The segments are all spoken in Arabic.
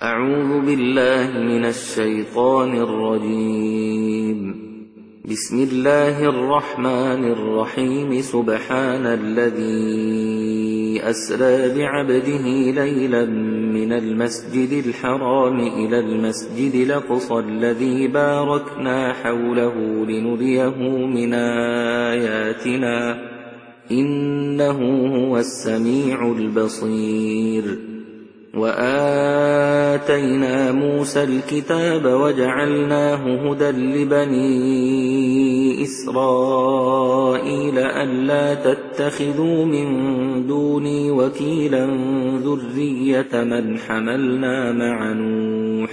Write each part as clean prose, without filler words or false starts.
أعوذ بالله من الشيطان الرجيم. بسم الله الرحمن الرحيم. سبحان الذي أسرى بعبده ليلا من المسجد الحرام إلى المسجد الأقصى الذي باركنا حوله لنريه من آياتنا إنه هو السميع البصير. وآتينا موسى الكتاب وجعلناه هدى لبني إسرائيل ألا تتخذوا من دوني وكيلا ذرية من حملنا مع نوح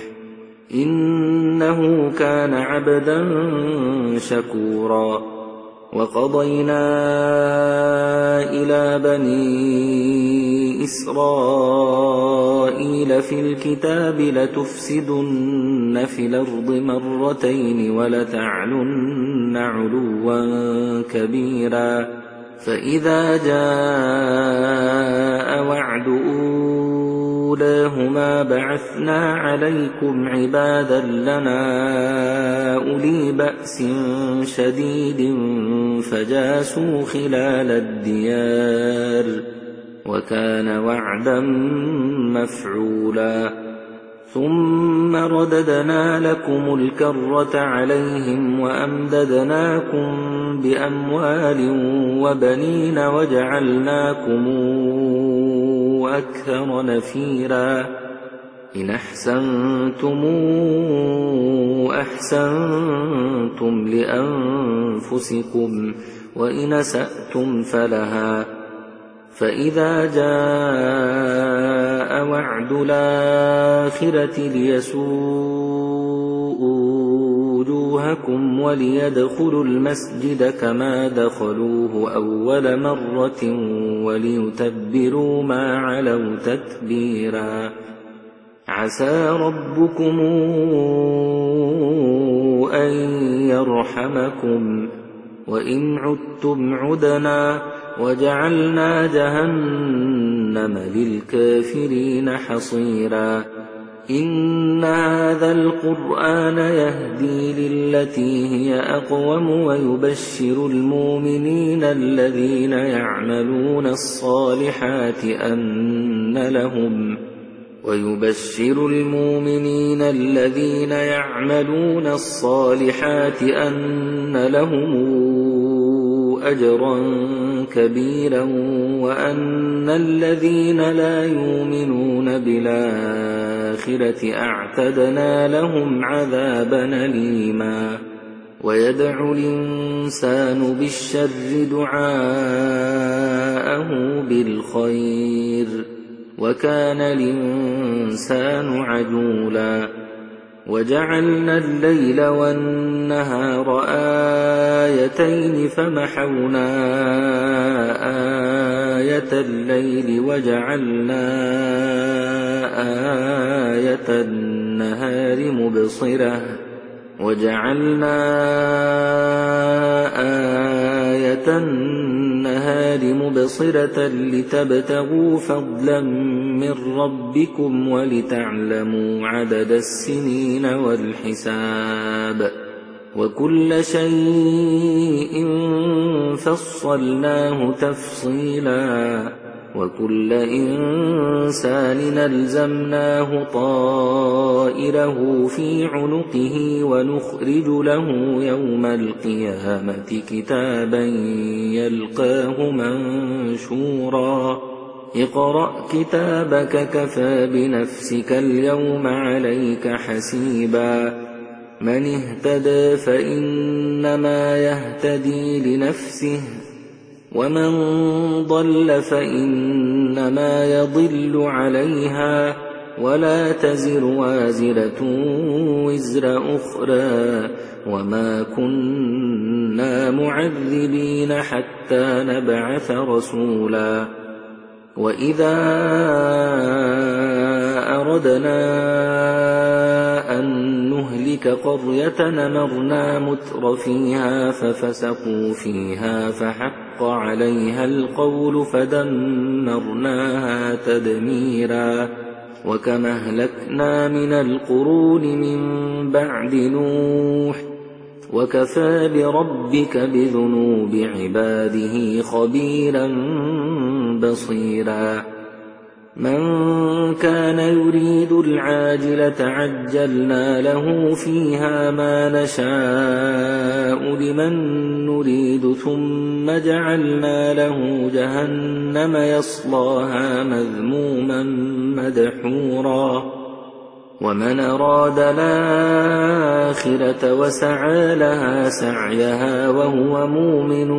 إنه كان عبدا شكورا. وقضينا إلى بني إسرائيل في الكتاب لتفسدن في الأرض مرتين ولتعلن علوا كبيرا. فإذا جاء وعد أولاهما بعثنا عليكم عبادا لنا أولي بأس شديد فجاسوا خلال الديار وكان وعدا مفعولا. ثم رددنا لكم الكرة عليهم وأمددناكم بأموال وبنين وجعلناكم أكثر نفيرا. إن أحسنتم أحسنتم لأنفسكم وإن أسأتم فلها. فإذا جاء وعد الآخرة ليسوءوا وجوهكم وليدخلوا المسجد كما دخلوه أول مرة وليتبروا ما علوا تتبيرا. عسى ربكم أن يرحمكم وإن عدتم عدنا وجعلنا جهنم للكافرين حصيرا. إن هذا القرآن يهدي للتي هي أقوم ويبشر المؤمنين الذين يعملون الصالحات أن لهم أجرا كبيرا وأن الذين لا يؤمنون بالآخرة أعتدنا لهم عذابا أليما. ويدعو الإنسان بالشر دعاءه بالخير وكان الإنسان عجولا. وجعلنا الليل والنهار آيتين فمحونا آية الليل وجعلنا آية النهار مبصرة لتبتغوا فضلا من ربكم ولتعلموا عدد السنين والحساب وكل شيء فصلناه تفصيلا. وكل إنسان ألزمناه طائره في عنقه ونخرج له يوم القيامة كتابا يلقاه منشورا. اقرأ كتابك كفى بنفسك اليوم عليك حسيبا. من اهتدى فإنما يهتدي لنفسه ومن ضل فإنما يضل عليها ولا تزر وازرة وزر أخرى وما كنا معذبين حتى نبعث رسولا. وإذا أردنا أن نهلك قرية أمرنا متر فيها ففسقوا فيها فحق عليها القول فدمرناها تدميرا. وكما أهلكنا من القرون من بعد نوح وكفى بربك بذنوب عباده خبيرا بصيرا من كان يريد العاجلة عجلنا له فيها ما نشاء لمن نريد ثم جعلنا له جهنم يصلاها مذموما مدحورا ومن أراد الآخرة وسعى لها سعيها وهو مؤمن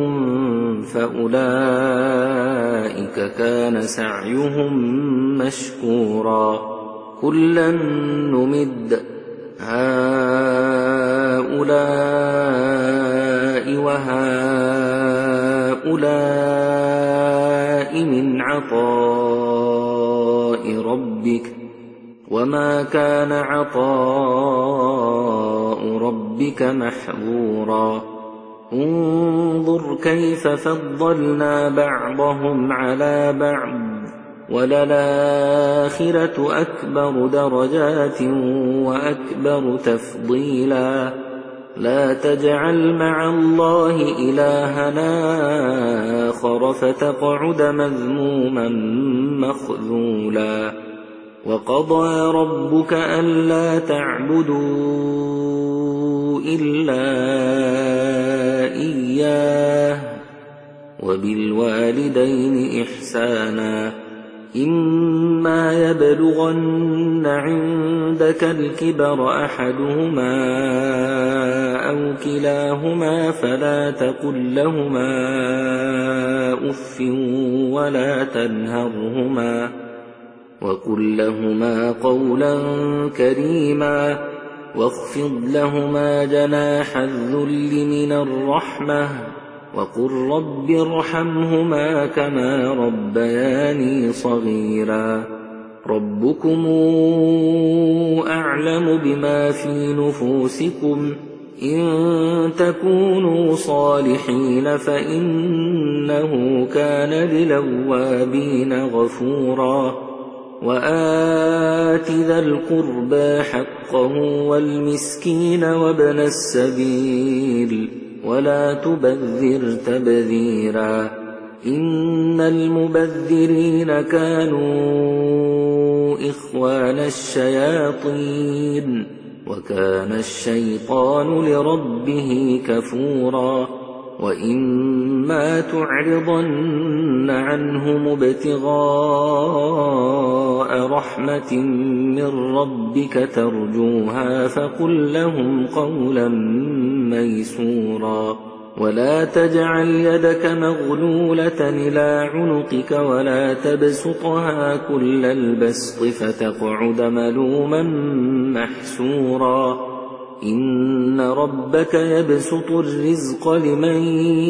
فأولئك كان سعيهم مشكورا كلا نمد هؤلاء وهؤلاء من عطاء ربك وما كان عطاء ربك محظورا انظر كيف فضلنا بعضهم على بعض وللآخرة أكبر درجات وأكبر تفضيلا لا تجعل مع الله إلهنا آخر فتقعد مذموما مخذولا وقضى ربك ألا تعبدوا إلا إياه وبالوالدين إحسانا إما يبلغن عندك الكبر أحدهما أو كلاهما فلا تقل لهما أف ولا تنهرهما وقل لهما قولا كريما واخفض لهما جناح الذل من الرحمة وقل رب ارحمهما كما ربياني صغيرا ربكم أعلم بما في نفوسكم إن تكونوا صالحين فإنه كان للأوابين غفورا وآت ذا القربى حقه والمسكين وابن السبيل ولا تبذر تبذيرا إن المبذرين كانوا إخوان الشياطين وكان الشيطان لربه كفورا وإما تعرضن عنهم ابتغاء رحمة من ربك ترجوها فقل لهم قولا ميسورا ولا تجعل يدك مغلولة إلى عنقك ولا تبسطها كل البسط فتقعد ملوما محسورا إن ربك يبسط الرزق لمن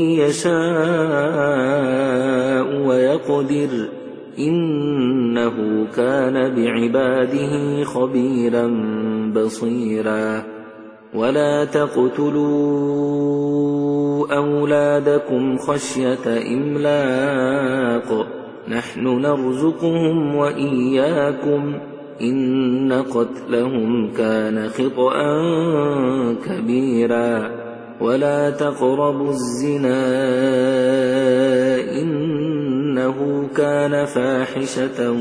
يشاء ويقدر إنه كان بعباده خبيرا بصيرا ولا تقتلوا أولادكم خشية إملاق نحن نرزقهم وإياكم إن قتلهم كان خطأ كبيرا ولا تقربوا الزنا إنه كان فاحشة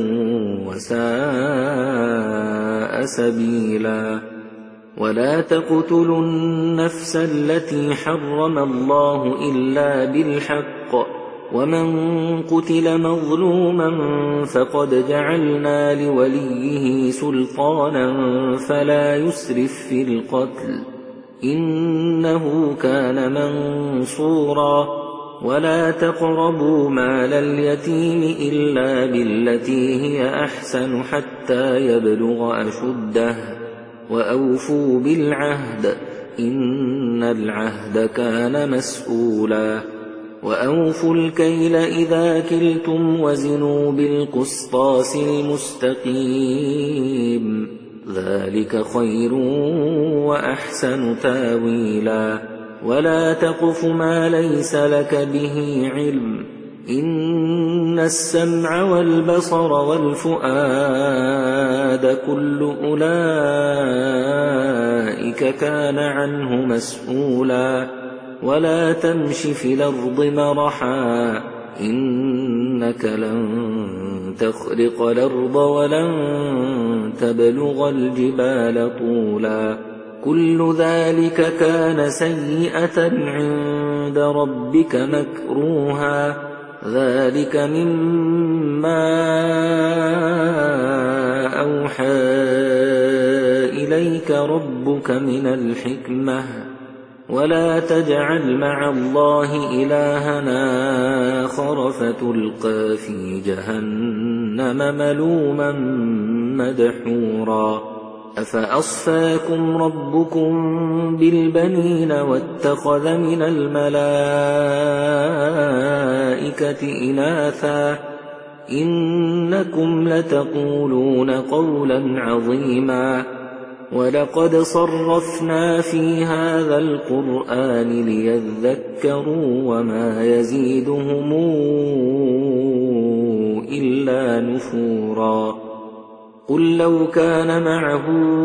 وساء سبيلا ولا تقتلوا النفس التي حرم الله إلا بالحق ومن قتل مظلوما فقد جعلنا لوليه سلطانا فلا يسرف في القتل إنه كان منصورا ولا تقربوا مال اليتيم إلا بالتي هي أحسن حتى يبلغ أشده وأوفوا بالعهد إن العهد كان مسؤولا وأوفوا الكيل إذا كلتم وزنوا بالقسطاس المستقيم ذلك خير وأحسن تاويلا ولا تقف ما ليس لك به علم إن السمع والبصر والفؤاد هذا كل أولئك كان عنه مسؤولا ولا تمش في الأرض مرحا إنك لن تخرق الأرض ولن تبلغ الجبال طولا كل ذلك كان سيئة عند ربك مكروها ذلك مما أوحى إليك ربك من الحكمة ولا تجعل مع الله إلهنا آخر فتلقى في جهنم ملوما مدحورا أفأصفاكم ربكم بالبنين واتخذ من الملائكة إناثا إنكم لتقولون قولا عظيما ولقد صرفنا في هذا القرآن ليذكروا وما يزيدهم إلا نفورا قل لو كان معه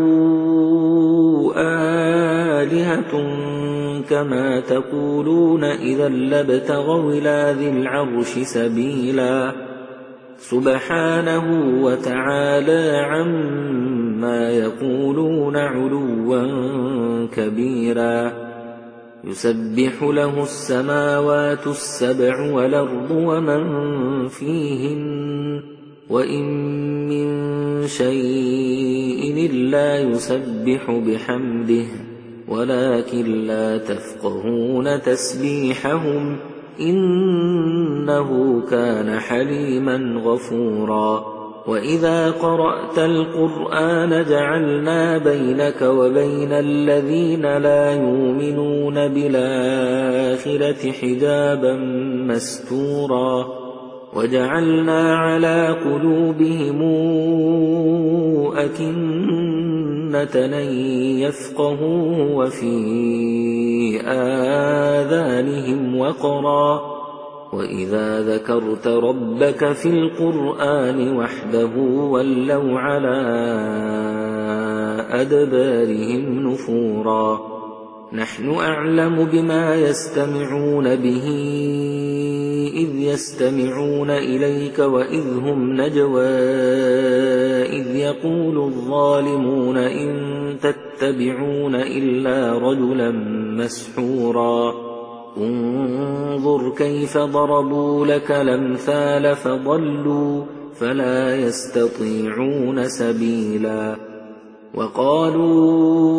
آلهة كما تقولون إذا لابتغوا إلى ذي العرش سبيلا سبحانه وتعالى عما يقولون علوا كبيرا يسبح له السماوات السبع والأرض ومن فيهن وإن من شيء إلا يسبح بحمده ولكن لا تفقهون تسبيحهم إنه كان حليما غفورا وإذا قرأت القرآن جعلنا بينك وبين الذين لا يؤمنون بالآخرة حجابا مستورا وجعلنا على قلوبهم أكنة أن يفقهوا وفي آذانهم وقرا وإذا ذكرت ربك في القرآن وحده ولوا على أدبارهم نفورا نحن أعلم بما يستمعون به إذ يستمعون إليك وإذ هم نجوى إذ يقول الظالمون إن تتبعون إلا رجلا مسحورا انظر كيف ضربوا لك الأمثال فضلوا فلا يستطيعون سبيلا وقالوا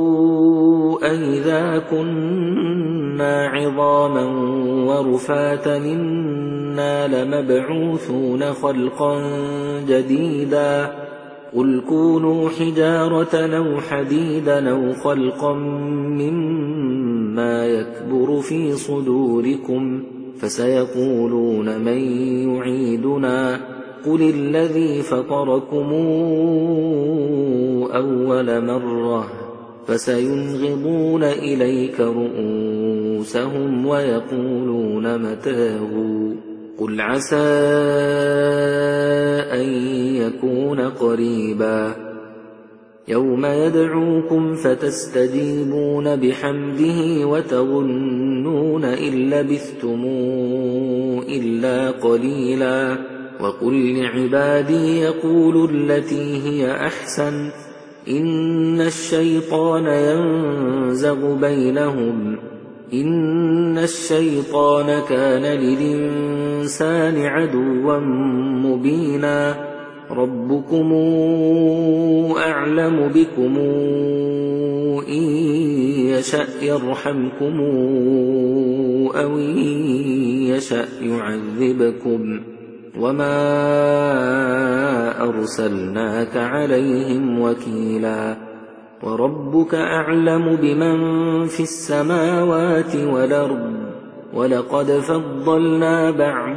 أئذا كنا عظاما ورفاتا إنا لمبعوثون خلقا جديدا قل كونوا حجارة أو حديدا أو خلقا مما يكبر في صدوركم فسيقولون من يعيدنا قل الذي فطركم أول مرة فسينغضون إليك رؤوسهم ويقولون متاه قل عسى أن يكون قريبا يوم يدعوكم فتستجيبون بحمده وتظنون إن لبثتم إلا قليلا وقل لعبادي يقولوا التي هي أحسن إن الشيطان ينزغ بينهم إن الشيطان كان للإنسان عدوا مبينا ربكم أعلم بكم إن يشأ يرحمكم أو إن يشأ يعذبكم وما أرسلناك عليهم وكيلا وربك أعلم بمن في السماوات والأرض ولقد فضلنا بعض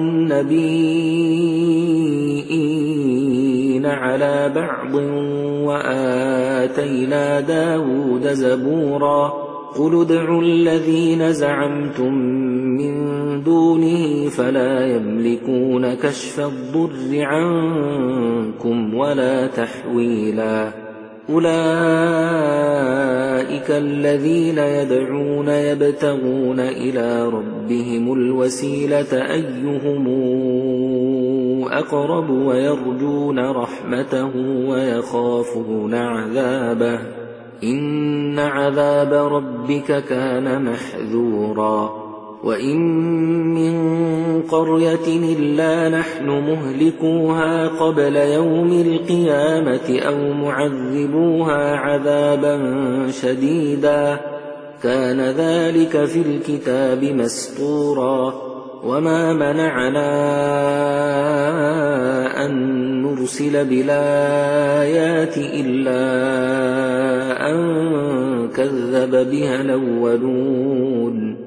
النبيين على بعض وآتينا داود زبورا قل ادعوا الذين زعمتم من دونه فلا يملكون كشف الضر عنكم ولا تحويلا أولئك الذين يدعون يبتغون إلى ربهم الوسيلة أيهم أقرب ويرجون رحمته ويخافون عذابه إن عذاب ربك كان محذورا وإن من قرية إلا نحن مهلكوها قبل يوم القيامة أو معذبوها عذابا شديدا كان ذلك في الكتاب مسطورا وما منعنا أن نرسل بالآيات إلا أن كذب بها الأولون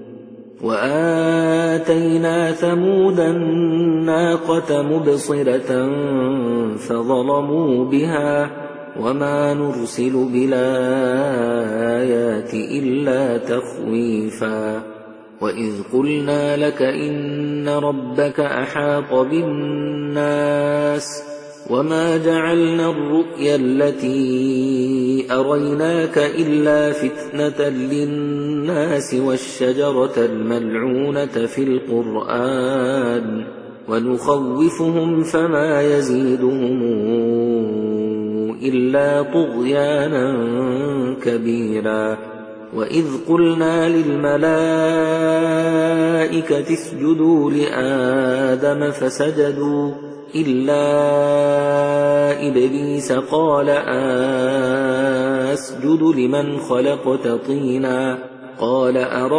وآتينا ثمود الناقة مبصرة فظلموا بها وما نرسل بالآيات إلا تخويفا وإذ قلنا لك إن ربك أحاط بالناس وما جعلنا الرؤيا التي أريناك إلا فتنة للناس والشجرة الملعونة في القرآن ونخوفهم فما يزيدهم إلا طغيانا كبيرا وإذ قلنا للملائكة اسجدوا لآدم فسجدوا إلا إبليس قال أسجد لمن خلقت طينا قال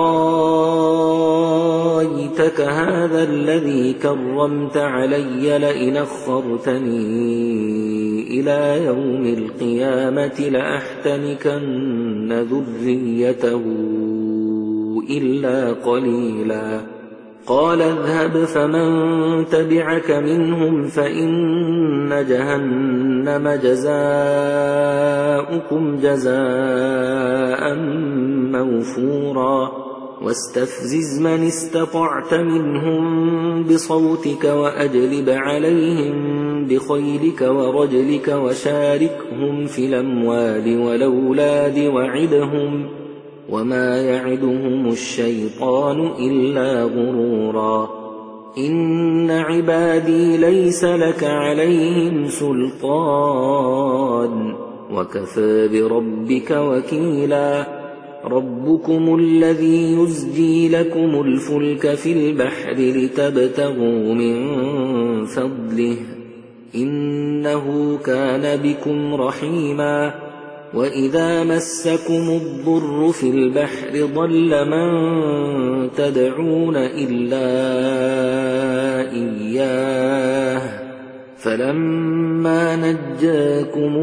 أرايتك هذا الذي كرمت علي لئن أخرتني إلى يوم القيامة لأحتنكن ذريته إلا قليلا قال اذهب فمن تبعك منهم فإن جهنم جزاؤكم جزاء موفورا واستفزز من استطعت منهم بصوتك وأجلب عليهم بخيلك ورجلك وشاركهم في الأموال والأولاد وعدهم وما يعدهم الشيطان إلا غرورا إن عبادي ليس لك عليهم سلطان وكفى بربك وكيلا ربكم الذي يزجي لكم الفلك في البحر لتبتغوا من فضله إنه كان بكم رحيما وإذا مسكم الضر في البحر ضل من تدعون إلا إياه فلما نجاكم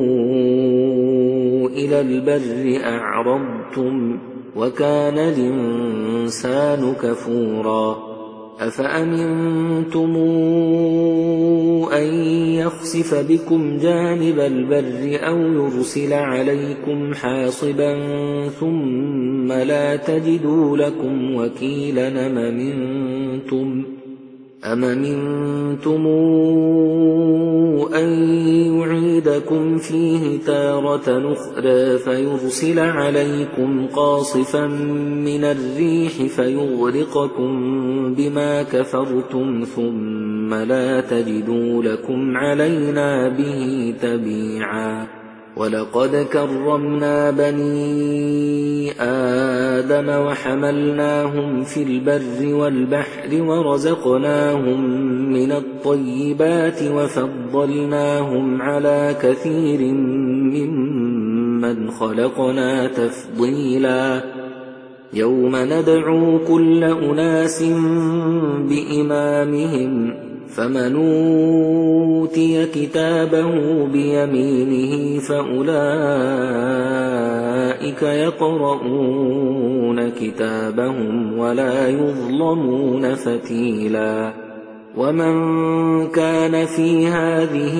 إلى البر أعرضتم وكان الإنسان كفورا أفأمنتم أن يخسف بكم جانب البر أو يرسل عليكم حاصبا ثم لا تجدوا لكم وكيلا أم أمنتم أن يعيدكم فيه تارة أخرى فيرسل عليكم قاصفا من الريح فيغرقكم بما كفرتم ثم لا تجدوا لكم علينا به تبيعا ولقد كرمنا بني آدم وحملناهم في البر والبحر ورزقناهم من الطيبات وفضلناهم على كثير ممن خلقنا تفضيلا يوم ندعو كل أناس بإمامهم فمن أوتي كتابه بيمينه فأولئك يقرؤون كتابهم ولا يظلمون فتيلا ومن كان في هذه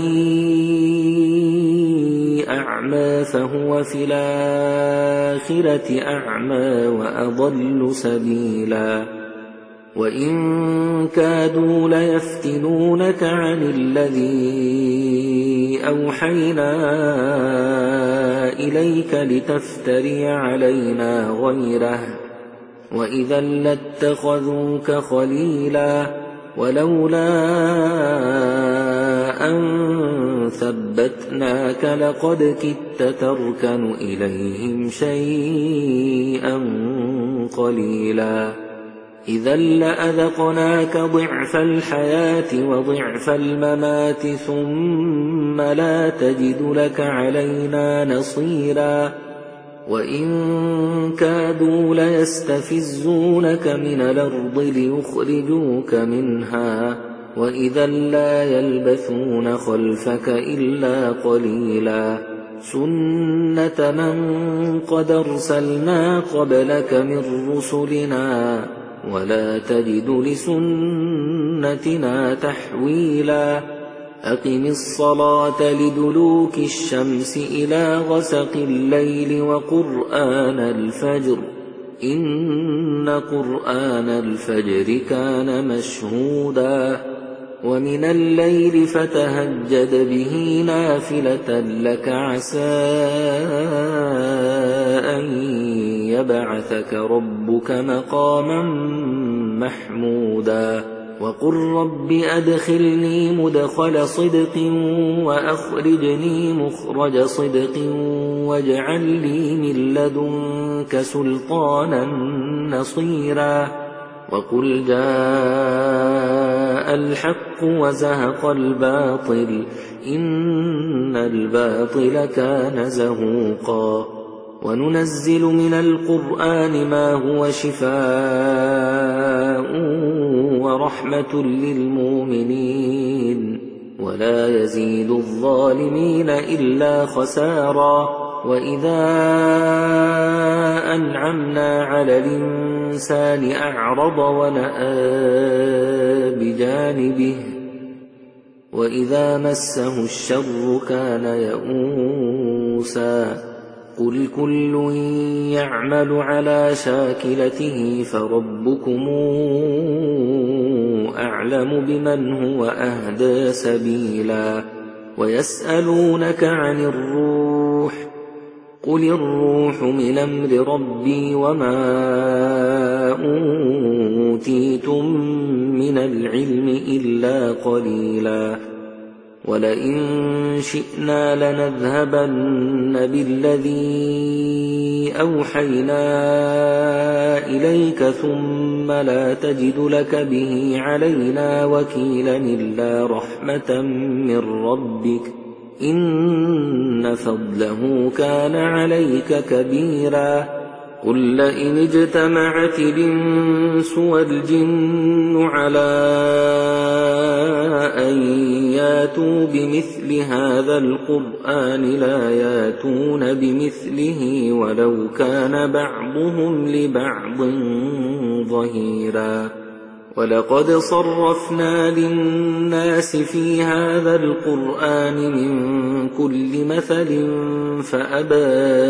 أعمى فهو في الآخرة أعمى وأضل سبيلا وإن كادوا ليفتنونك عن الذي أوحينا إليك لتفتري علينا غيره وإذا لاتخذوك خليلا ولولا أن ثبتناك لقد كدت تركن إليهم شيئا قليلا إذا لأذقناك ضعف الحياة وضعف الممات ثم لا تجد لك علينا نصيرا وإن كادوا ليستفزونك من الأرض ليخرجوك منها وإذا لا يلبثون خلفك إلا قليلا سنة من قد أرسلنا قبلك من رسلنا ولا تجد لسنتنا تحويلا أقم الصلاة لدلوك الشمس إلى غسق الليل وقرآن الفجر إن قرآن الفجر كان مشهودا ومن الليل فتهجد به نافلة لك عسى أن يبعثك ربك مقاما محمودا وقل رب أدخلني مدخل صدق وأخرجني مخرج صدق واجعل لي من لدنك سلطانا نصيرا وقل جاء الحق وزهق الباطل إن الباطل كان زهوقا وننزل من القرآن ما هو شفاء ورحمة للمؤمنين ولا يزيد الظالمين إلا خسارا وإذا أنعمنا على الإنسان أعرض ونأى بجانبه وإذا مسه الشر كان يئوسا قل كل يعمل على شاكلته فربكم أعلم بمن هو أهدى سبيلا ويسألونك عن الروح قل الروح من أمر ربي وما أوتيتم من العلم إلا قليلا ولئن شئنا لنذهبن بالذي أوحينا إليك ثم لا تجد لك به علينا وكيلا إلا رحمة من ربك إن فضله كان عليك كبيرا قل لئن اجتمعت الإنس والجن على أن ياتوا بمثل هذا القرآن لا ياتون بمثله ولو كان بعضهم لبعض ظهيرا ولقد صرفنا للناس في هذا القرآن من كل مثل فأبى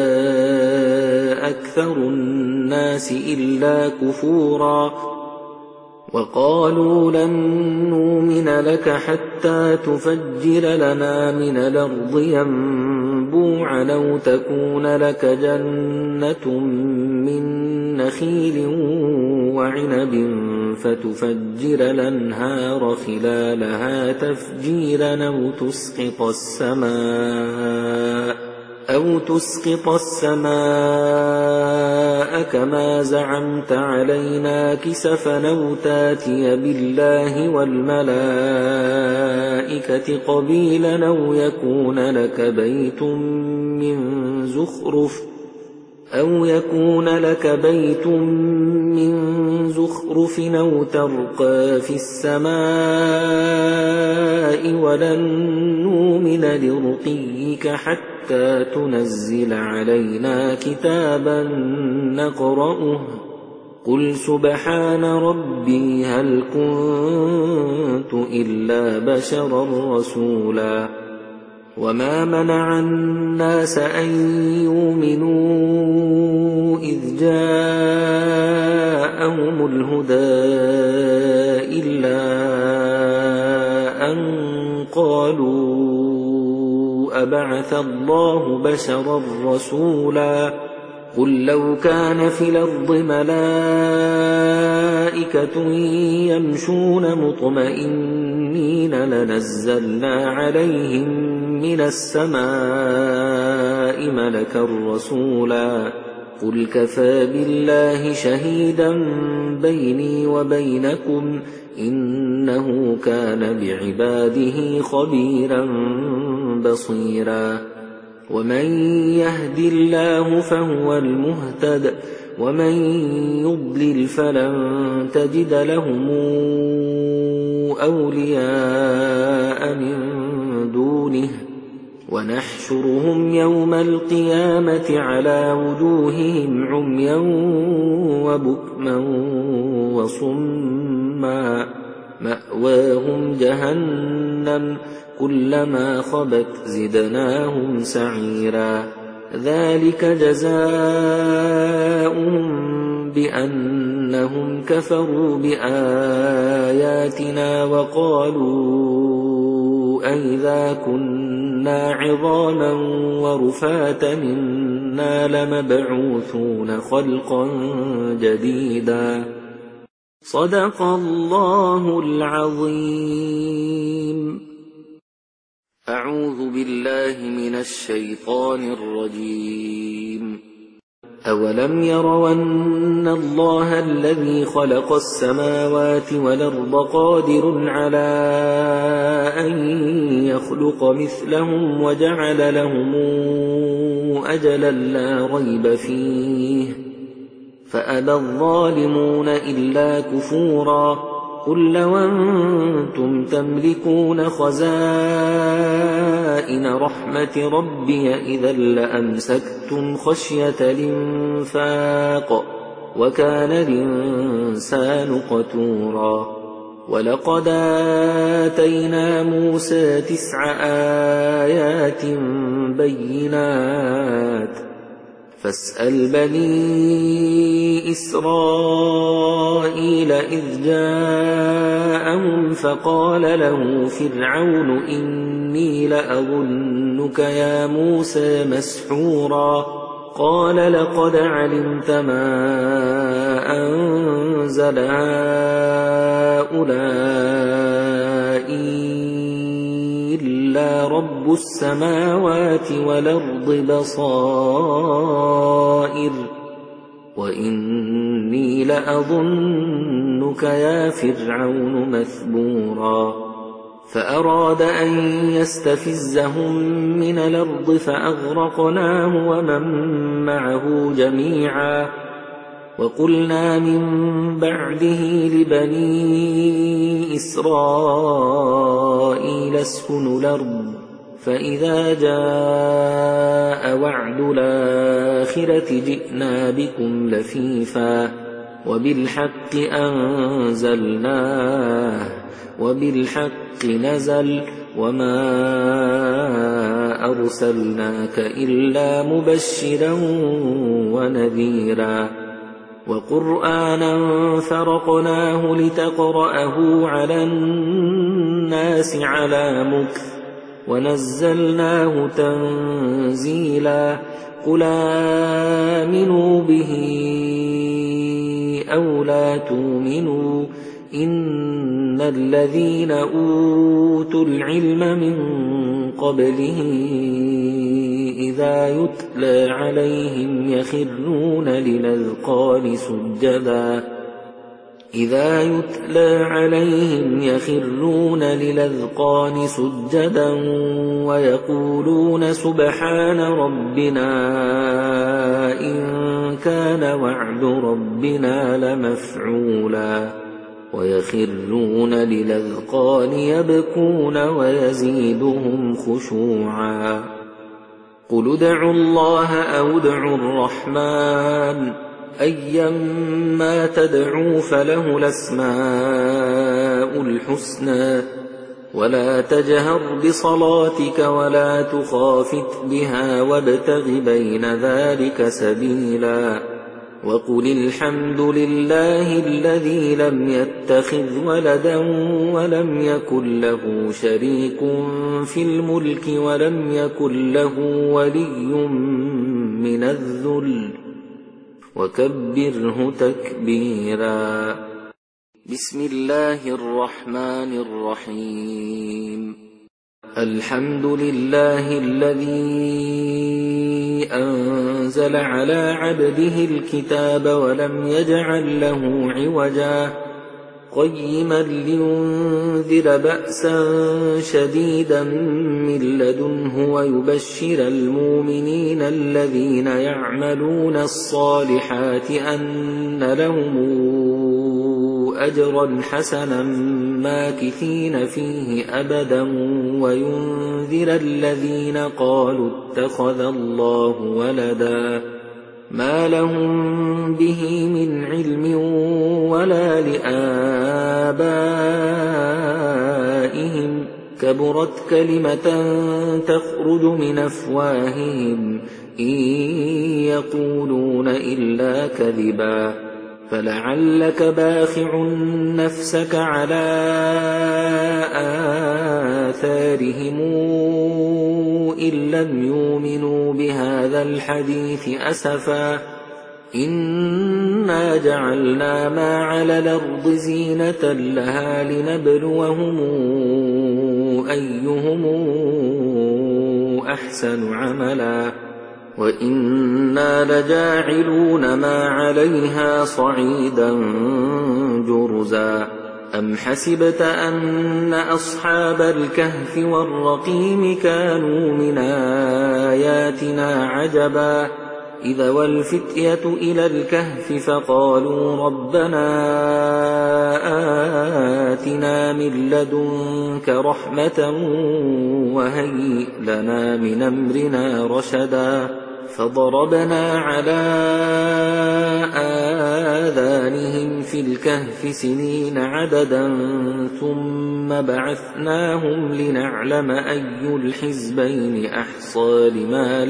أكثر الناس إلا كفورا وقالوا لن نؤمن لك حتى تفجر لنا من الأرض ينبوعا أو تكون لك جنة من نخيل وعنب فتفجر الأنهار خلالها تفجيرا أو تسقط السماء كما زعمت علينا كسفا أو تاتي بالله والملائكة قبيلا أو يكون لك بيت من زخرف أو ترقى في السماء ولن نؤمن لرقيك حتى تنزل علينا كتابا نقرأه قل سبحان ربي هل كنت إلا بشرا رسولا وما منع الناس أن يؤمنوا إذ جاءهم الهدى قالوا أبعث الله بشرا رسولا قل لو كان في الأرض ملائكة يمشون مطمئنين لنزلنا عليهم من السماء ملكا رسولا قل كفى بالله شهيدا بيني وبينكم إنه كان بعباده خبيرا بصيرا ومن يهد الله فهو المهتد ومن يضلل فلن تجد لهم أولياء من دونه ونحشرهم يوم القيامة على وجوههم عميا وبكما وصما مأواهم جهنم كلما خبت زدناهم سعيرا ذلك جزاؤهم بأنهم كفروا بآياتنا وقالوا أئذا كنا عظاما ورفاتا إنا لمبعوثون خلقا جديدا صدق الله العظيم. أعوذ بالله من الشيطان الرجيم. أولم يروا أن الله الذي خلق السماوات والأرض قادر على أن يخلق مثلهم وجعل لهم أجلا لا ريب فيه فأبى الظالمون إلا كفورا قل لو أنتم تملكون خزائن رحمة ربي إذا لأمسكتم خشية الإنفاق وكان الإنسان قتورا ولقد آتينا موسى 9 آيات بينات فاسأل بني إسرائيل إذ جاءهم فقال له فرعون إني لأظنك يا موسى مسحورا قال لقد علمت ما أنزل هؤلاء إلا رب السماوات والأرض بصائر وإني لأظنك يا فرعون مثبورا فأراد أن يستفزهم من الأرض فأغرقناه ومن معه جميعا وقلنا من بعده لبني إسرائيل اسكنوا الأرض فإذا جاء وعد الآخرة جئنا بكم لفيفا وبالحق أنزلناه وبالحق نزل وما أرسلناك إلا مبشرا ونذيرا وقرآنا فرقناه لتقرأه على الناس على مكث ونزلناه تنزيلا قل آمنوا به أو لا تؤمنوا إن الذين أوتوا العلم من قبله إذا يتلى عليهم يخرون للأذقان سجدا إذا يتلى عليهم يخرون للأذقان سجدا ويقولون سبحان ربنا إن كان وعد ربنا لمفعولا ويخرون للأذقان يبكون ويزيدهم خشوعا قل ادعوا الله أو ادعوا الرحمن أيما تدعوا فله الأسماء الحسنى ولا تجهر بصلاتك ولا تخافت بها وابتغ بين ذلك سبيلا وقل الحمد لله الذي لم يتخذ ولدا ولم يكن له شريك في الملك ولم يكن له ولي من الذل وكبره تكبيرا. بسم الله الرحمن الرحيم. الحمد لله الذي أنزل على عبده الكتاب ولم يجعل له عوجا قيما لينذر بأسا شديدا من لدنه ويبشر المؤمنين الذين يعملون الصالحات أن لهم أجرا حسنا ماكثين فيه أبدا وينذر الذين قالوا اتخذ الله ولدا ما لهم به من علم ولا لآبائهم كبرت كلمة تخرج من أفواههم إن يقولون إلا كذبا فلعلك باخع نفسك على آثارهم إن لم يؤمنوا بهذا الحديث أسفا إنا جعلنا ما على الأرض زينة لها لنبلوهم أيهم أحسن عملا وإنا لجاعلون ما عليها صعيدا جرزا. أم حسبت أن أصحاب الكهف والرقيم كانوا من آياتنا عجبا إذا والفتية إلى الكهف فقالوا ربنا آتنا من لدنك رحمة وهيئ لنا من أمرنا رشدا فضربنا على آذانهم في الكهف سنين عددا ثم بعثناهم لنعلم أي الحزبين أحصى لما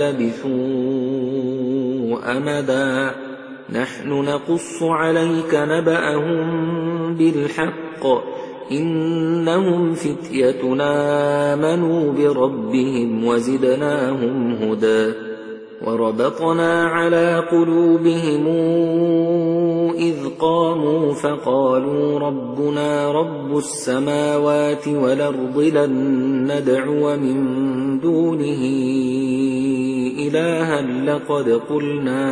لبثوا أمدا نحن نقص عليك نبأهم بالحق إنهم فتيتنا آمنوا بربهم وزدناهم هدى وربطنا على قلوبهم إذ قاموا فقالوا ربنا رب السماوات والأرض لن ندعو من دونه إلها لقد قلنا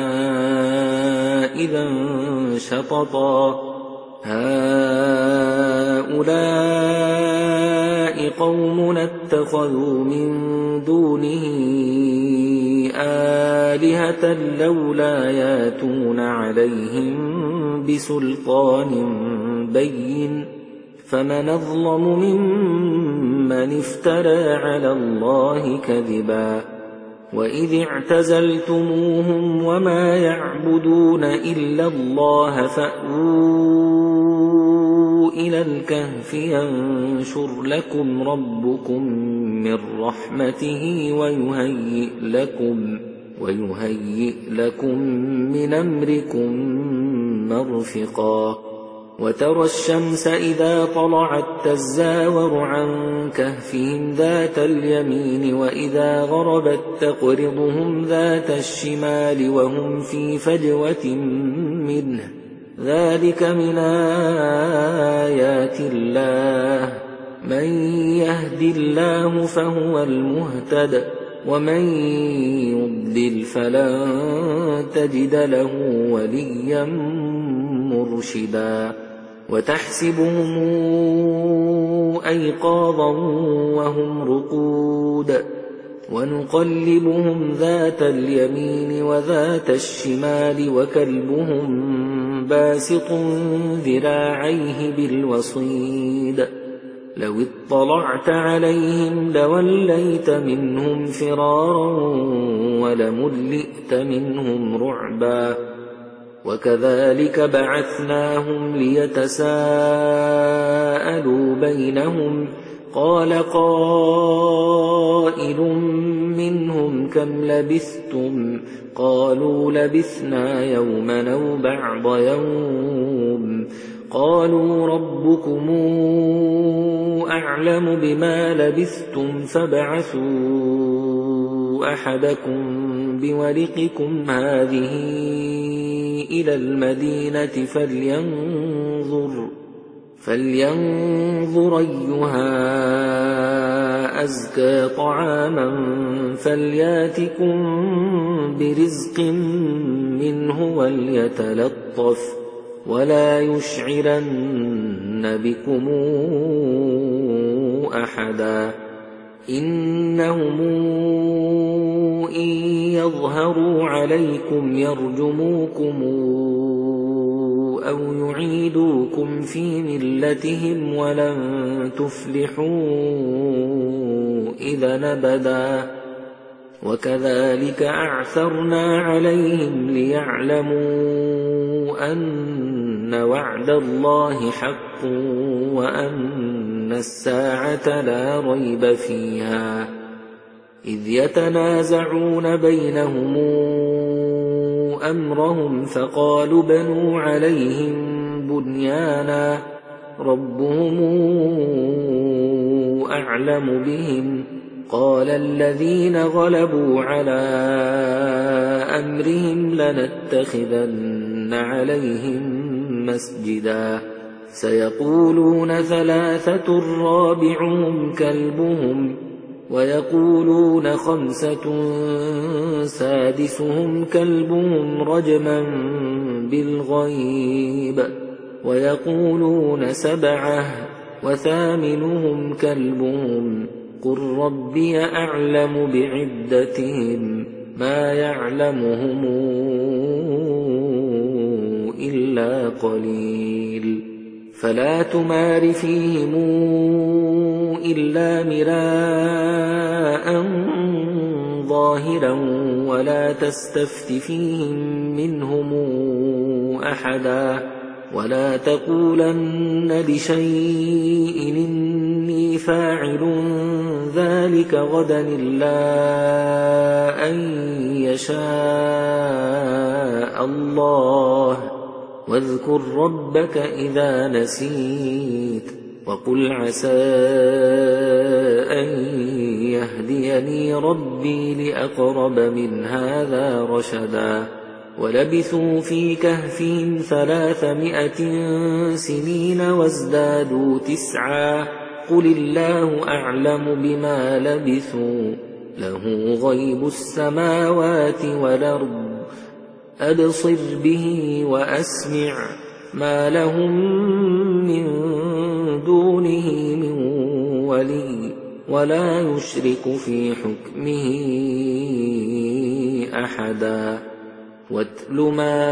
إذا شططا هؤلاء قومنا اتخذوا من دونه آلهة لولا ياتون عليهم بسلطان بين فمن أظلم ممن افترى على الله كذبا وإذ اعتزلتموهم وما يعبدون إلا الله فأووا إلى الكهف ينشر لكم ربكم من رحمته ويهيئ لكم من أمركم مرفقا وترى الشمس إذا طلعت تزاور عن كهفهم ذات اليمين وإذا غربت تقرضهم ذات الشمال وهم في فجوة منه ذلك من آيات الله من يهد الله فهو المهتد ومن يضلل فلن تجد له وليا مرشدا وتحسبهم أيقاظا وهم رقود ونقلبهم ذات اليمين وذات الشمال وكلبهم باسط ذراعيه بالوصيد لو اطلعت عليهم لوليت منهم فرارا ولملئت منهم رعبا وكذلك بعثناهم ليتساءلوا بينهم قال قائل منهم كم لبثتم قالوا لبثنا يوما أو بعض يوم قالوا ربكم أعلم بما لبثتم فابعثوا أحدكم بورقكم هذه إلى المدينة فلينظر أيها أزكى طعاما فلياتكم برزق منه وليتلطف ولا يشعرن بكم أحدا إنهم إن يظهروا عليكم يرجموكم أو يعيدوكم في ملتهم ولن تفلحوا إذا أبدا وكذلك أعثرنا عليهم ليعلموا أن وعد الله حق وأن الساعة لا ريب فيها إذ يتنازعون بينهم أمرهم فقالوا بنوا عليهم بنيانا ربهم أعلم بهم قال الذين غلبوا على أمرهم لنتخذن عليهم مسجدا سيقولون ثلاثة رابعهم كلبهم ويقولون خمسة سادسهم كلبهم رجما بالغيب ويقولون سبعة وثامنهم كلبهم قل ربي أعلم بعدتهم ما يعلمهم إلا قليل فلا تمار فيهم إلا مراء ظاهرا ولا تستفت فيهم منهم أحدا ولا تقولن لشيء إني فاعل ذلك غدا إلا أن يشاء الله واذكر ربك إذا نسيت وقل عسى أن يهديني ربي لأقرب من هذا رشدا ولبثوا في كهفهم 300 سنين وازدادوا 9 قل الله أعلم بما لبثوا له غيب السماوات والأرض أبصر به وأسمع ما لهم من دونه من ولي ولا يشرك في حكمه أحدا واتل ما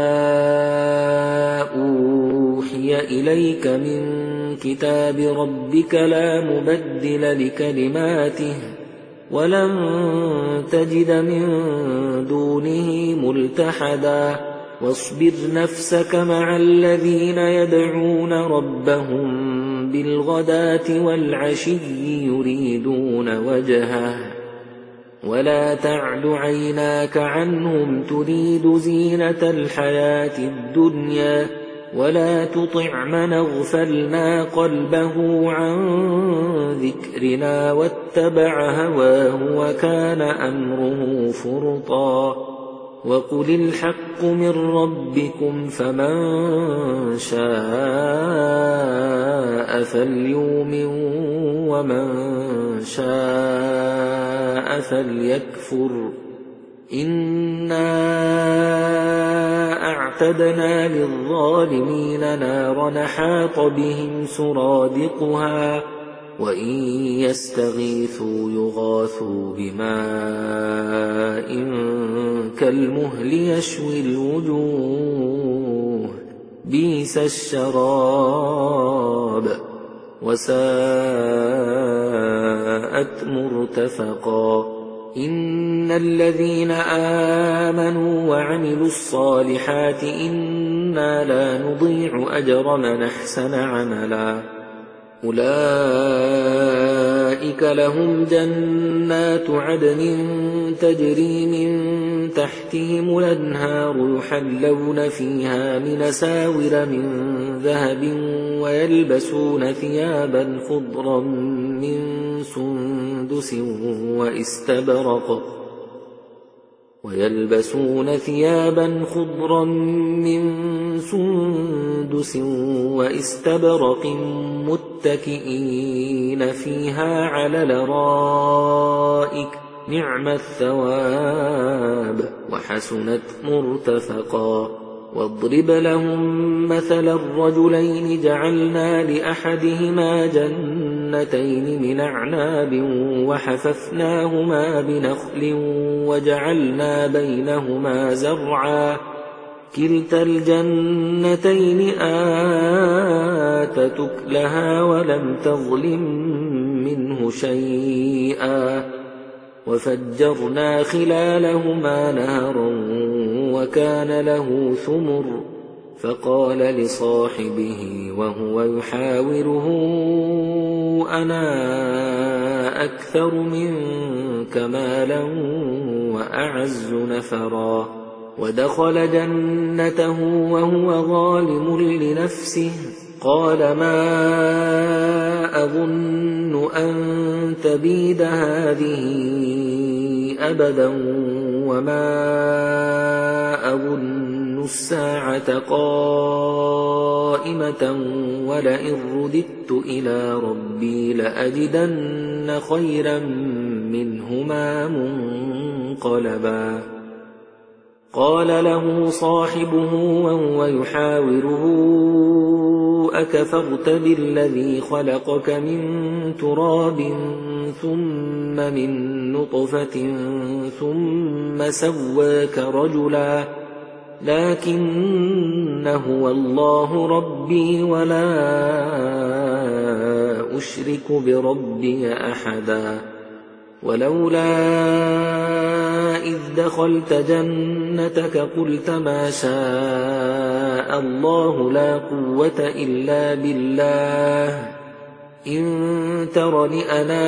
أوحي إليك من كتاب ربك لا مبدل لكلماته ولن تجد من دونه ملتحدا واصبر نفسك مع الذين يدعون ربهم بالغداة والعشي يريدون وجهه ولا تعد عيناك عنهم تريد زينة الحياة الدنيا ولا تطع من اغفلنا قلبه عن ذكرنا واتبع هواه وكان أمره فرطا وقل الحق من ربكم فمن شاء فليؤمن ومن شاء فليكفر إنا أعتدنا للظالمين نارا حاط بهم سرادقها وإن يستغيثوا يغاثوا بماء كالمهل يشوي الوجوه بئس الشراب وساءت مرتفقا إن الذين آمنوا وعملوا الصالحات إنا لا نضيع أجر من أحسن عملا أولئك أولئك لهم جنات عدن تجري من تحتهم الأنهار يحلون فيها من أساور من ذهب ويلبسون ثيابا خضرا من سندس واستبرق متكئين فيها على الأرائك نعم الثواب وحسنت مرتفقا. واضرب لهم مثل الرجلين جعلنا لأحدهما جنتين من أعناب وحففناهما بنخل وجعلنا بينهما زرعا كلتا الجنتين آتت أكلها ولم تظلم منه شيئا وفجرنا خلالهما نهرا وكان له ثمر فقال لصاحبه وهو يحاوره أنا أكثر منك مالا وأعز نفرا. ودخل جنته وهو ظالم لنفسه قال ما أظن أن تبيد هذه أبدا وما أظن الساعة قائمة ولئن رددت إلى ربي لأجدن خيرا منهما منقلبا. قال له صاحبه وهو يحاوره أكفرت بالذي خلقك من تراب ثم من نطفة ثم سواك رجلا لكن هو الله ربي ولا أشرك بربي أحدا. ولولا إذ دخلت جنتك قلت ما شاء الله لا قوة إلا بالله إن ترني أنا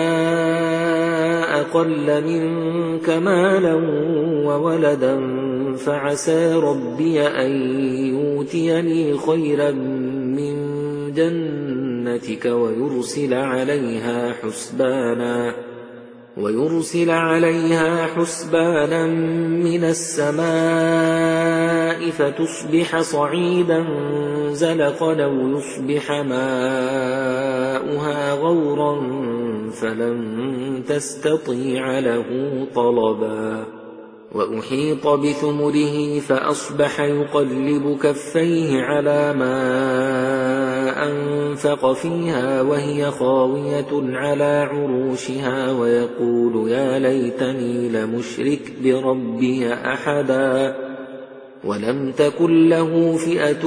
أقل منك مالا وولدا فعسى ربي أن يؤتيني خيرا من جنتك ويرسل عليها حسبانا من السماء فتصبح صعيدا زلقا أو يصبح ماؤها غورا فلن تستطيع له طلبا. وأحيط بثمره فأصبح يقلب كفيه على ما أنفق فيها وهي خاوية على عروشها ويقول يا ليتني لمشرك بربي أحدا. ولم تكن له فئة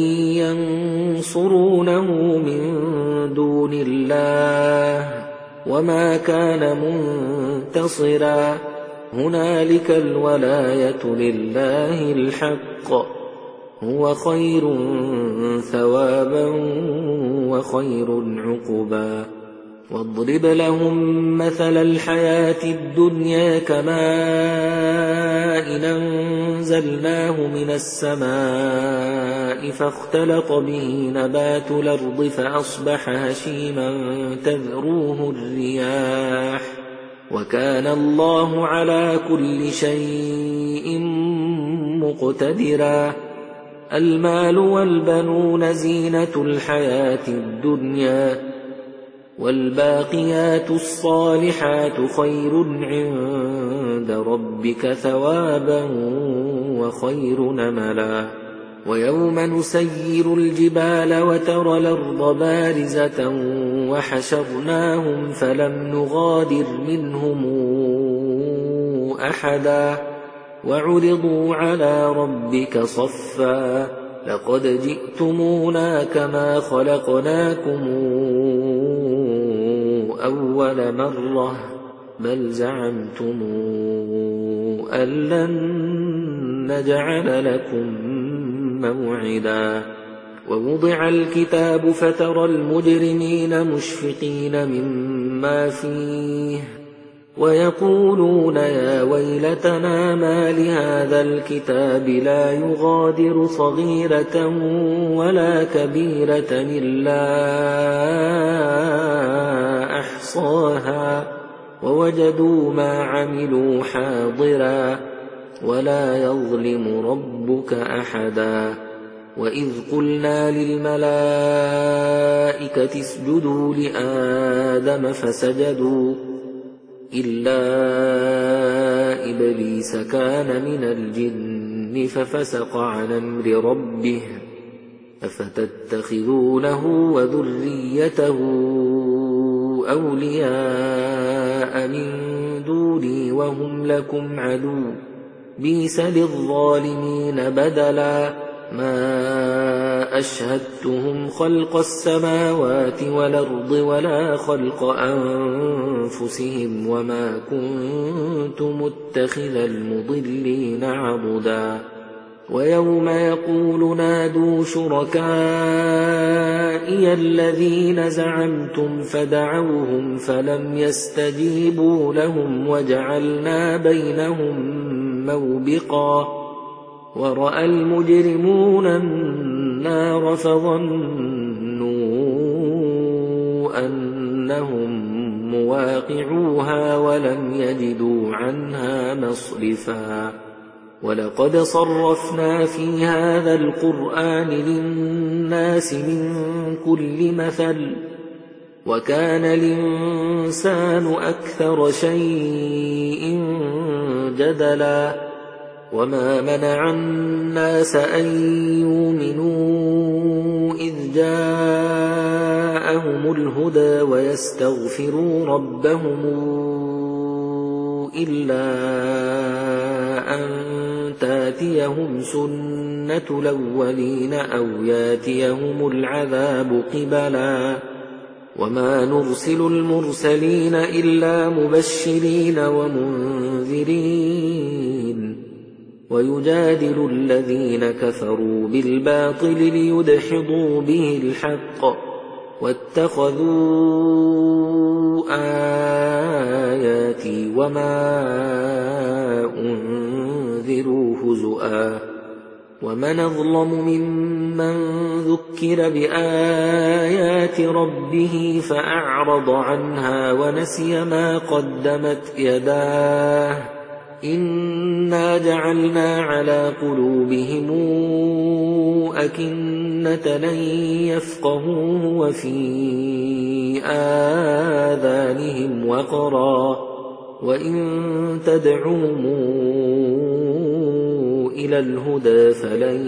ينصرونه من دون الله وما كان منتصرا. هنالك الولاية لله الحق هو خير ثوابا وخير عقبا. واضرب لهم مثل الحياة الدنيا كماء أنزلناه من السماء فاختلط به نبات الأرض فأصبح هشيما تذروه الرياح وكان الله على كل شيء مقتدرا. المال والبنون زينة الحياة الدنيا والباقيات الصالحات خير عند ربك ثوابا وخير نملا. ويوم نسير الجبال وترى الأرض بارزة وحشرناهم فلم نغادر منهم أحدا وعرضوا على ربك صفا لقد جئتمونا كما خلقناكم أول مرة بل زعمتم أن لن نجعل لكم موعدا. ووضع الكتاب فترى المجرمين مشفقين مما ما فيه ويقولون يا ويلتنا ما لهذا الكتاب لا يغادر صغيرة ولا كبيرة إلا أحصاها ووجدوا ما عملوا حاضرا ولا يظلم ربك أحدا وإذ قلنا للملائكة اسجدوا لآدم فسجدوا إلا إبليس كان من الجن ففسق عن أمر ربه أفتتخذونه وذريته أولياء من دوني وهم لكم عدو بئس للظالمين بدلا ما أشهدتهم خلق السماوات والأرض ولا خلق أنفسهم وما كنت متخذ المضلين عضدا ويوم يقول نادوا شركائي الذين زعمتم فدعوهم فلم يستجيبوا لهم وجعلنا بينهم موبقا ورأى المجرمون النار فظنوا أنهم مواقعوها ولم يجدوا عنها مصرفا ولقد صرفنا في هذا القرآن للناس من كل مثل وكان الإنسان أكثر شيء جدلا وما منع الناس أن يؤمنوا إذ جاءهم الهدى ويستغفروا ربهم إلا أن تاتيهم سنة الأولين أو ياتيهم العذاب قبلا وما نرسل المرسلين إلا مبشرين ومنذرين ويجادل الذين كفروا بالباطل ليدحضوا به الحق واتخذوا آياتي وما أنذروا هزؤا ومن أظلم ممن ذكر بآيات ربه فأعرض عنها ونسي ما قدمت يداه إنا جعلنا على قلوبهم أكنة أن يفقهوه وفي آذانهم وقرا وإن تدعوهم إلى الهدى فلن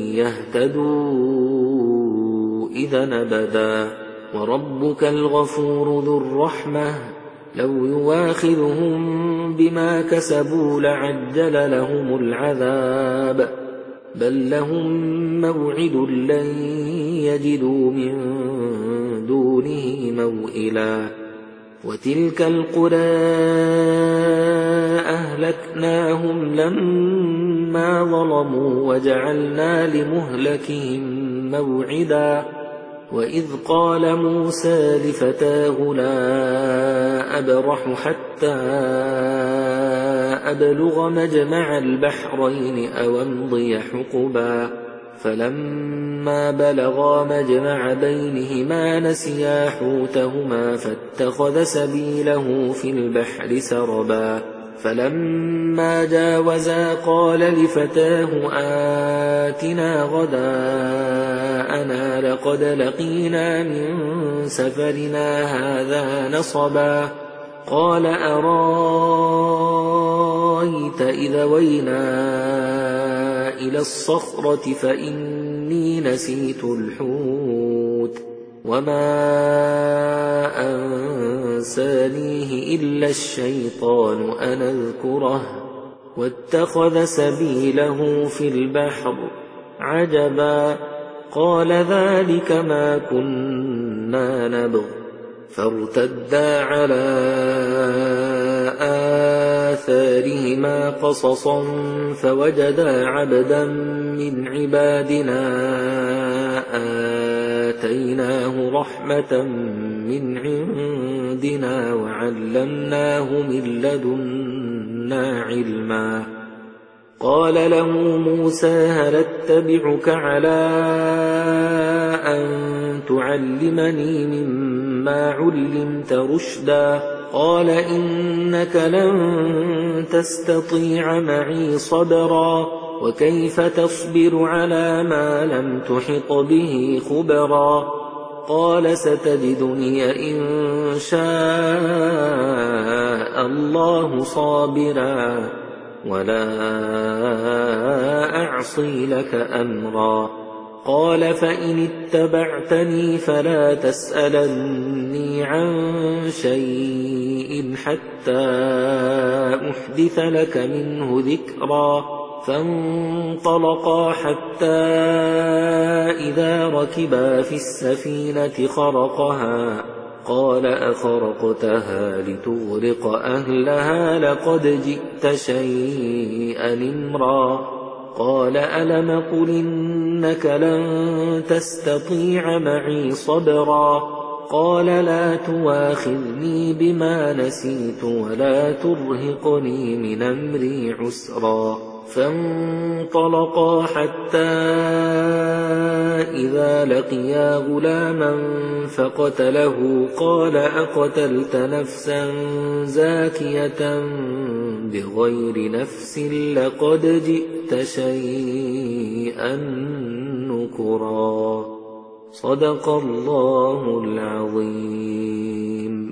يهتدوا إذا أبدا وربك الغفور ذو الرحمة لو يواخذهم بما كسبوا لعجل لهم العذاب بل لهم موعد لن يجدوا من دونه موئلا وتلك القرى أهلكناهم لما ظلموا وجعلنا لمهلكهم موعدا وإذ قال موسى لفتاه لا أبرح حتى أبلغ مجمع البحرين أو أمضي حقبا فلما بلغا مجمع بينهما نسيا حوتهما فاتخذ سبيله في البحر سربا فلما جاوزا قال لفتاه آتنا غداءنا لقد لقينا من سفرنا هذا نصبا قال أرايت إذا وينا إلى الصخرة فإني نسيت الحوت وما أنسانيه إلا الشيطان أن أذكره واتخذ سبيله في البحر عجبا قال ذلك ما كنا نبغ فارتدا على آثارهما قصصا فوجدا عبدا من عبادنا آتيناه رحمة من عندنا وعلمناه من لدنا علما. قال له موسى هل اتبعك على أن تعلمني مما علمت رشدا؟ قال إنك لن تستطيع معي صبرا وكيف تصبر على ما لم تحط به خبرا؟ قال ستجدني إن شاء الله صابرا ولا أعصي لك أمرا. قال فإن اتبعتني فلا تسألني عن شيء حتى أحدث لك منه ذكرا. فانطلقا حتى إذا ركبا في السفينة خرقها قال أخرقتها لتغرق أهلها لقد جئت شيئا إمرا. قال ألم قل إنك لن تستطيع معي صبرا؟ قال لا تواخذني بما نسيت ولا ترهقني من أمري عسرا. فانطلقا حتى إذا لقيا غلاما فقتله قال أقتلت نفسا زاكية بغير نفس لقد جئت شيئا نكرا. صدق الله العظيم.